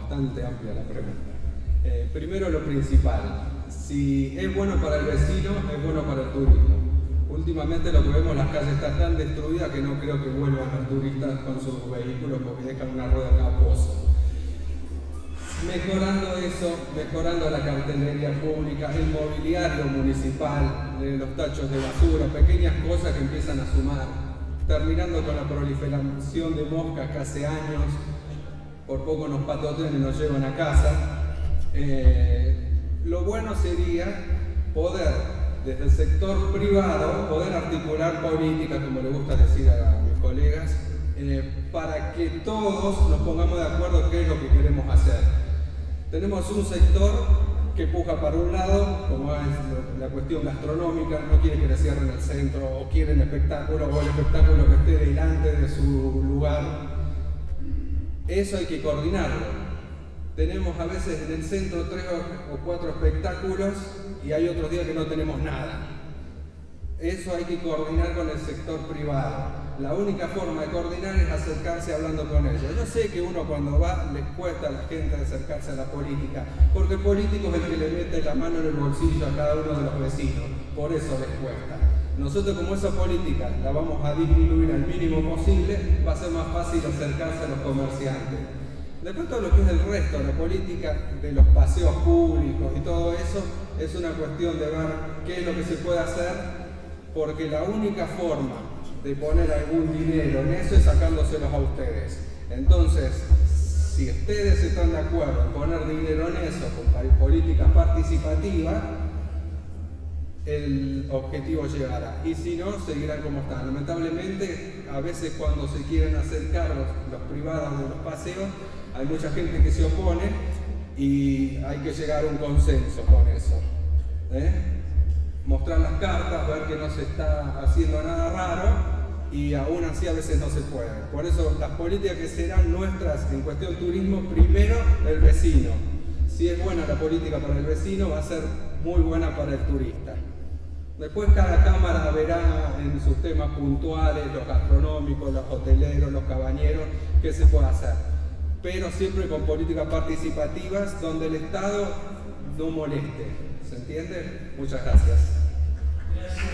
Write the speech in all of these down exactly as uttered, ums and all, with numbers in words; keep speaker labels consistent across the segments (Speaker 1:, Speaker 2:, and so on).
Speaker 1: bastante amplia la pregunta. Eh, primero lo principal, si es bueno para el vecino, es bueno para el turismo. Últimamente lo que vemos, las calles están tan destruidas que no creo que vuelvan los turistas con sus vehículos porque dejan una rueda en cada pozo. Mejorando eso, mejorando la cartelería pública, el mobiliario municipal, eh, los tachos de basura, pequeñas cosas que empiezan a sumar. Terminando con la proliferación de moscas que hace años, por poco nos patotean y nos llevan a casa. Eh, lo bueno sería poder, desde el sector privado, poder articular políticas, como le gusta decir a mis colegas, eh, para que todos nos pongamos de acuerdo qué es lo que queremos hacer. Tenemos un sector que puja para un lado, como es la cuestión gastronómica, no quiere que le cierren el centro, o quieren espectáculo, o el espectáculo que esté delante de su lugar. Eso hay que coordinarlo. Tenemos a veces en el centro tres o cuatro espectáculos y hay otros días que no tenemos nada. Eso hay que coordinar con el sector privado. La única forma de coordinar es acercarse hablando con ellos. Yo sé que uno cuando va les cuesta a la gente acercarse a la política, porque el político es el que le mete la mano en el bolsillo a cada uno de los vecinos, por eso les cuesta. Nosotros, como esa política la vamos a disminuir al mínimo posible, va a ser más fácil acercarse a los comerciantes. Después todo lo que es el resto, la política de los paseos públicos y todo eso, es una cuestión de ver qué es lo que se puede hacer, porque la única forma de poner algún dinero en eso es sacándoselos a ustedes. Entonces, si ustedes están de acuerdo en poner dinero en eso con políticas participativas, el objetivo llegará. Y si no, seguirán como están. Lamentablemente, a veces cuando se quieren acercar los, los privados de los paseos, hay mucha gente que se opone y hay que llegar a un consenso con eso. ¿Eh? Mostrar las cartas, ver que no se está haciendo nada raro, y aún así a veces no se puede. Por eso las políticas que serán nuestras en cuestión turismo, primero el vecino. Si es buena la política para el vecino, va a ser muy buena para el turista. Después cada cámara verá en sus temas puntuales, los gastronómicos, los hoteleros, los cabañeros, qué se puede hacer. Pero siempre con políticas participativas donde el Estado no moleste. ¿Se entiende? Muchas gracias.
Speaker 2: Gracias.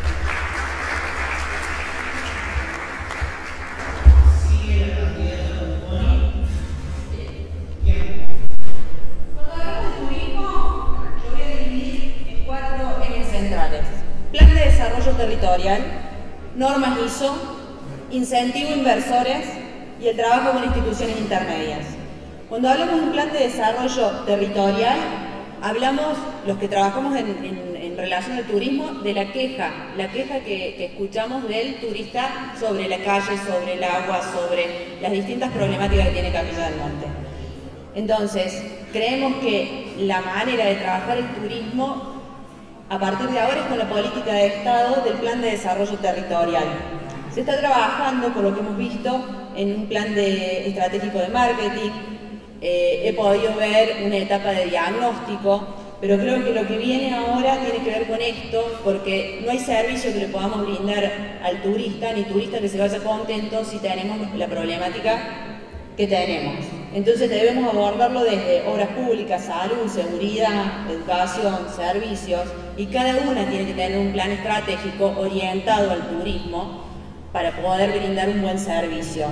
Speaker 2: Plan de desarrollo territorial, normas I S O, incentivo a inversores y el trabajo con instituciones intermedias. Cuando hablamos de un plan de desarrollo territorial, hablamos, los que trabajamos en, en, en relación al turismo, de la queja, la queja que, que escuchamos del turista sobre la calle, sobre el agua, sobre las distintas problemáticas que tiene Capilla del Monte. Entonces, creemos que la manera de trabajar el turismo a partir de ahora es con la política de Estado del Plan de Desarrollo Territorial. Se está trabajando, por lo que hemos visto, en un plan de, estratégico de marketing. Eh, he podido ver una etapa de diagnóstico, pero creo que lo que viene ahora tiene que ver con esto, porque no hay servicio que le podamos brindar al turista, ni turista que se vaya contento si tenemos la problemática que tenemos. Entonces debemos abordarlo desde obras públicas, salud, seguridad, educación, servicios, y cada una tiene que tener un plan estratégico orientado al turismo para poder brindar un buen servicio.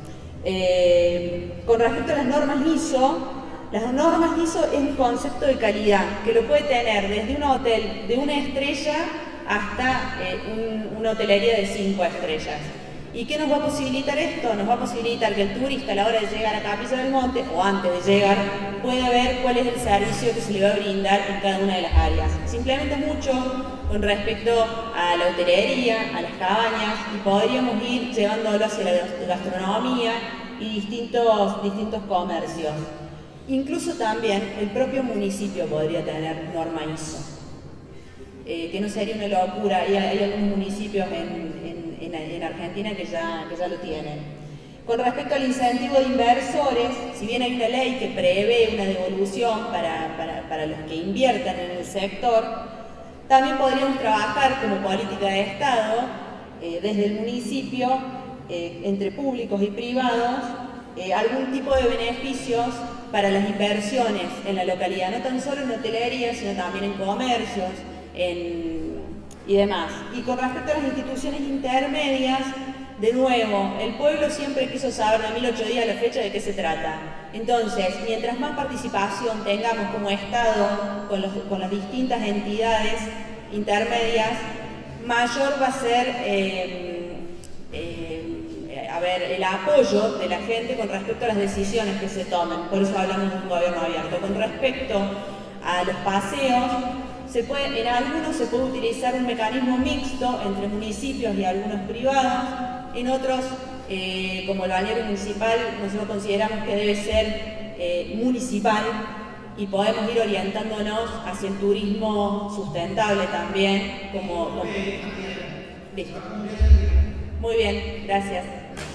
Speaker 2: Eh, con respecto a las normas I S O, las normas I S O es un concepto de calidad que lo puede tener desde un hotel de una estrella hasta eh, un, una hotelería de cinco estrellas. ¿Y qué nos va a posibilitar esto? Nos va a posibilitar que el turista a la hora de llegar a Capilla del Monte, o antes de llegar, pueda ver cuál es el servicio que se le va a brindar en cada una de las áreas. Simplemente mucho con respecto a la hotelería, a las cabañas, y podríamos ir llevándolo hacia la gastronomía y distintos, distintos comercios. Incluso también el propio municipio podría tener norma I S O. Eh, que no sería una locura, hay, hay algunos municipios en, en, en, en Argentina que ya, que ya lo tienen. Con respecto al incentivo de inversores, si bien hay una ley que prevé una devolución para, para, para los que inviertan en el sector, también podríamos trabajar como política de Estado, eh, desde el municipio, eh, entre públicos y privados, eh, algún tipo de beneficios para las inversiones en la localidad, no tan solo en hotelería, sino también en comercios en, y demás. Y con respecto a las instituciones intermedias, de nuevo, el pueblo siempre quiso saber de mil ocho días a la fecha de qué se trata. Entonces, mientras más participación tengamos como Estado con, los, con las distintas entidades intermedias, mayor va a ser eh, eh, a ver, el apoyo de la gente con respecto a las decisiones que se tomen. Por eso hablamos de un gobierno abierto. Con respecto a los paseos, se puede, en algunos se puede utilizar un mecanismo mixto entre municipios y algunos privados. En otros, eh, como el balneario municipal, nosotros consideramos que debe ser eh, municipal y podemos ir orientándonos hacia el turismo sustentable también. Como, como... Listo. Muy bien, gracias.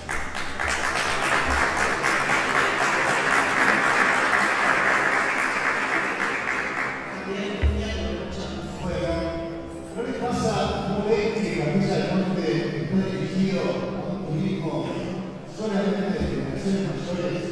Speaker 3: ¿No les pasa, no ven que Capilla del Monte está dirigido a un turismo solamente de generaciones mayores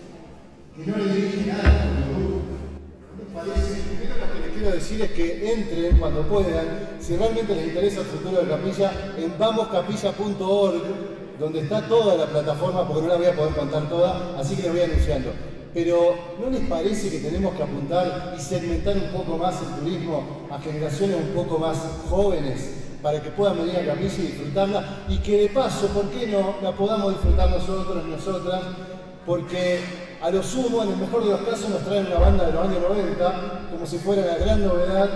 Speaker 3: que no le dirige nada a los grupos? ¿No les parece? Primero lo que les quiero decir es que entren cuando puedan, si realmente les interesa el futuro de Capilla, en vamos capilla punto org, donde está toda la plataforma, porque no la voy a poder contar toda, así que les voy anunciando. Pero ¿no les parece que tenemos que apuntar y segmentar un poco más el turismo a generaciones un poco más jóvenes para que puedan venir a Capilla y disfrutarla? Y que de paso, ¿por qué no la podamos disfrutar nosotros, nosotras? Porque a lo sumo, en el mejor de los casos, nos traen una banda de los años noventa, como si fuera la gran novedad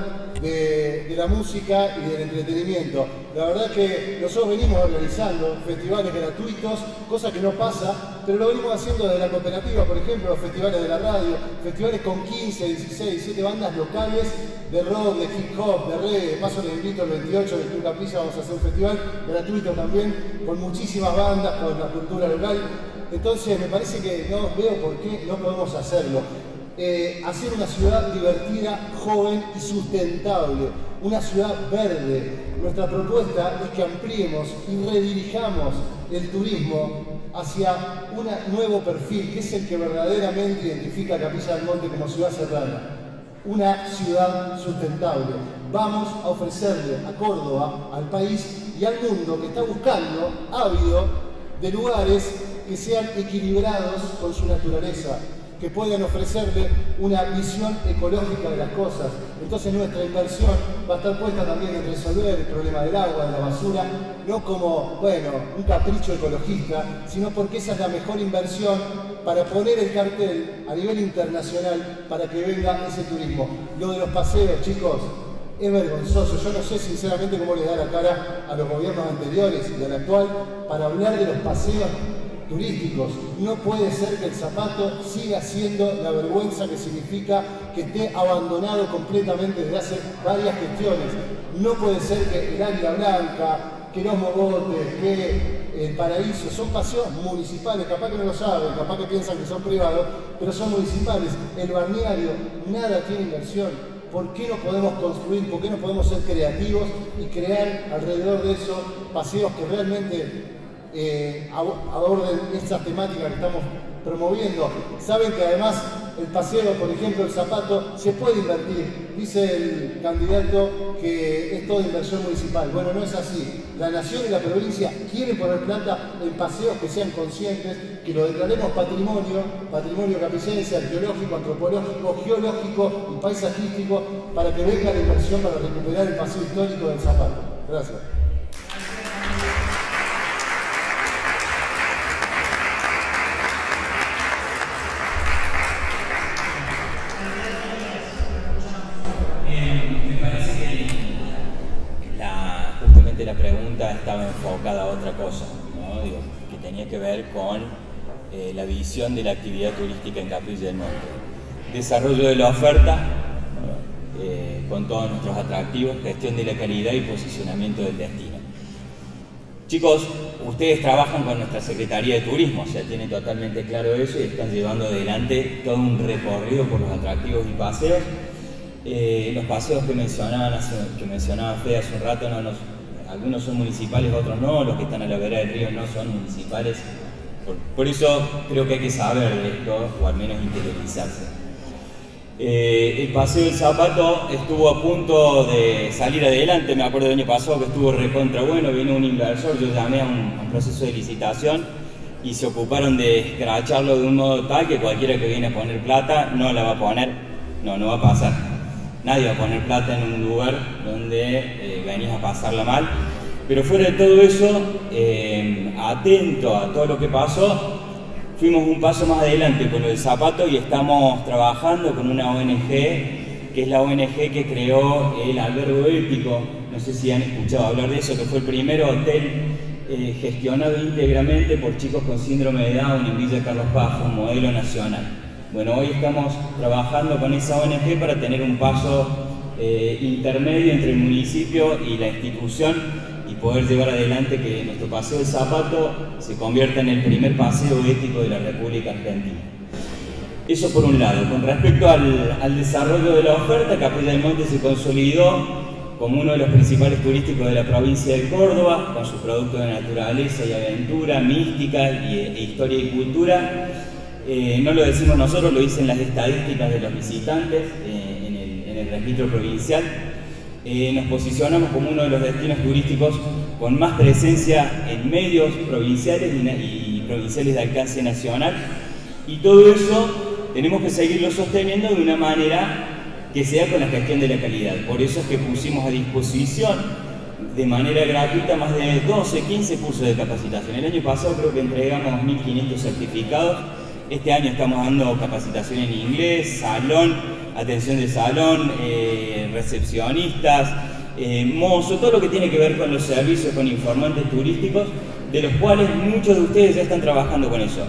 Speaker 3: de, de la música y del entretenimiento. La verdad que nosotros venimos organizando festivales gratuitos, cosa que no pasa, pero lo venimos haciendo desde la cooperativa, por ejemplo, los festivales de la radio, festivales con quince, dieciséis, diecisiete bandas locales de rock, de hip hop, de reggae. De paso les invito el veintiocho del Club Capilla, vamos a hacer un festival gratuito también, con muchísimas bandas, con la cultura local. Entonces me parece que no veo por qué no podemos hacerlo. Eh, hacer una ciudad divertida, joven y sustentable, una ciudad verde. Nuestra propuesta es que ampliemos y redirijamos el turismo hacia un nuevo perfil, que es el que verdaderamente identifica a Capilla del Monte como ciudad serrana. Una ciudad sustentable. Vamos a ofrecerle a Córdoba, al país y al mundo que está buscando, ávido, de lugares que sean equilibrados con su naturaleza, que puedan ofrecerle una visión ecológica de las cosas. Entonces nuestra inversión va a estar puesta también en resolver el problema del agua, de la basura, no como, bueno, un capricho ecologista, sino porque esa es la mejor inversión para poner el cartel a nivel internacional para que venga ese turismo. Lo de los paseos, chicos, es vergonzoso. Yo no sé sinceramente cómo le da la cara a los gobiernos anteriores y al actual para hablar de los paseos turísticos. No puede ser que el Zapato siga siendo la vergüenza que significa que esté abandonado completamente desde hace varias gestiones. No puede ser que el Águila Blanca, que los Mogotes, que el Paraíso son paseos municipales, capaz que no lo saben, capaz que piensan que son privados, pero son municipales. El balneario nada tiene inversión. ¿Por qué no podemos construir, por qué no podemos ser creativos y crear alrededor de eso paseos que realmente Eh, aborden estas temáticas que estamos promoviendo? Saben que además el paseo, por ejemplo, el Zapato, se puede invertir. Dice el candidato que es toda inversión municipal. Bueno, no es así. La nación y la provincia quieren poner plata en paseos que sean conscientes, que lo declaremos patrimonio, patrimonio capillense, arqueológico, antropológico, geológico y paisajístico, para que venga la inversión para recuperar el paseo histórico del Zapato. Gracias.
Speaker 4: La pregunta estaba enfocada a otra cosa, ¿no? Digo, que tenía que ver con eh, la visión de la actividad turística en Capilla del Monte. Desarrollo de la oferta, ¿no? eh, con todos nuestros atractivos, gestión de la calidad y posicionamiento del destino. Chicos, ustedes trabajan con nuestra Secretaría de Turismo, o sea, tienen totalmente claro eso y están llevando adelante todo un recorrido por los atractivos y paseos. Eh, los paseos que mencionaban hace, que mencionaba Fede hace un rato, no nos algunos son municipales, otros no, los que están a la vera del río no son municipales, Por, por eso creo que hay que saber de esto, o al menos interiorizarse. Eh, el Paseo del Zapato estuvo a punto de salir adelante, me acuerdo del año pasado que estuvo recontra bueno, vino un inversor, yo llamé a un, a un proceso de licitación y se ocuparon de escracharlo de un modo tal que cualquiera que viene a poner plata no la va a poner, no, no va a pasar. Nadie va a poner plata en un lugar donde eh, venís a pasarla mal. Pero fuera de todo eso, eh, atento a todo lo que pasó, fuimos un paso más adelante con lo del zapato y estamos trabajando con una O N G, que es la O N G que creó el albergue ético. No sé si han escuchado hablar de eso, que fue el primer hotel eh, gestionado íntegramente por chicos con síndrome de Down en Villa Carlos Paz, un modelo nacional. Bueno, hoy estamos trabajando con esa O N G para tener un paso eh, intermedio entre el municipio y la institución y poder llevar adelante que nuestro Paseo del Zapato se convierta en el primer paseo ético de la República Argentina. Eso por un lado. Con respecto al, al desarrollo de la oferta, Capilla del Monte se consolidó como uno de los principales turísticos de la provincia de Córdoba, con sus productos de naturaleza y aventura, mística y, e historia y cultura. Eh, no lo decimos nosotros, lo dicen las estadísticas de los visitantes eh, en, el, en el registro provincial. Eh, nos posicionamos como uno de los destinos turísticos con más presencia en medios provinciales y, y provinciales de alcance nacional, y todo eso tenemos que seguirlo sosteniendo de una manera que sea con la gestión de la calidad. Por eso es que pusimos a disposición de manera gratuita más de doce, quince cursos de capacitación. El año pasado creo que entregamos mil quinientos certificados. Este año estamos dando capacitación en inglés, salón, atención de salón, eh, recepcionistas, eh, mozo, todo lo que tiene que ver con los servicios, con informantes turísticos, de los cuales muchos de ustedes ya están trabajando con eso.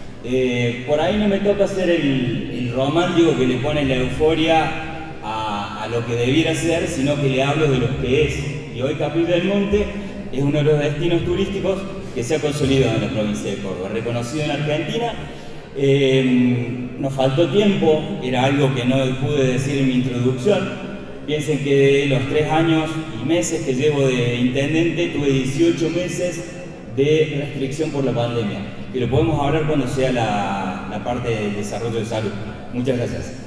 Speaker 4: Eh, por ahí no me toca ser el, el romántico que le pone la euforia a, a lo que debiera ser, sino que le hablo de lo que es. Y hoy Capilla del Monte es uno de los destinos turísticos que se ha consolidado en la provincia de Córdoba, reconocido en Argentina. Eh, nos faltó tiempo, era algo que no pude decir en mi introducción. Piensen que de los tres años y meses que llevo de intendente, tuve dieciocho meses de restricción por la pandemia, pero podemos hablar cuando sea la, la parte del desarrollo de salud. Muchas gracias.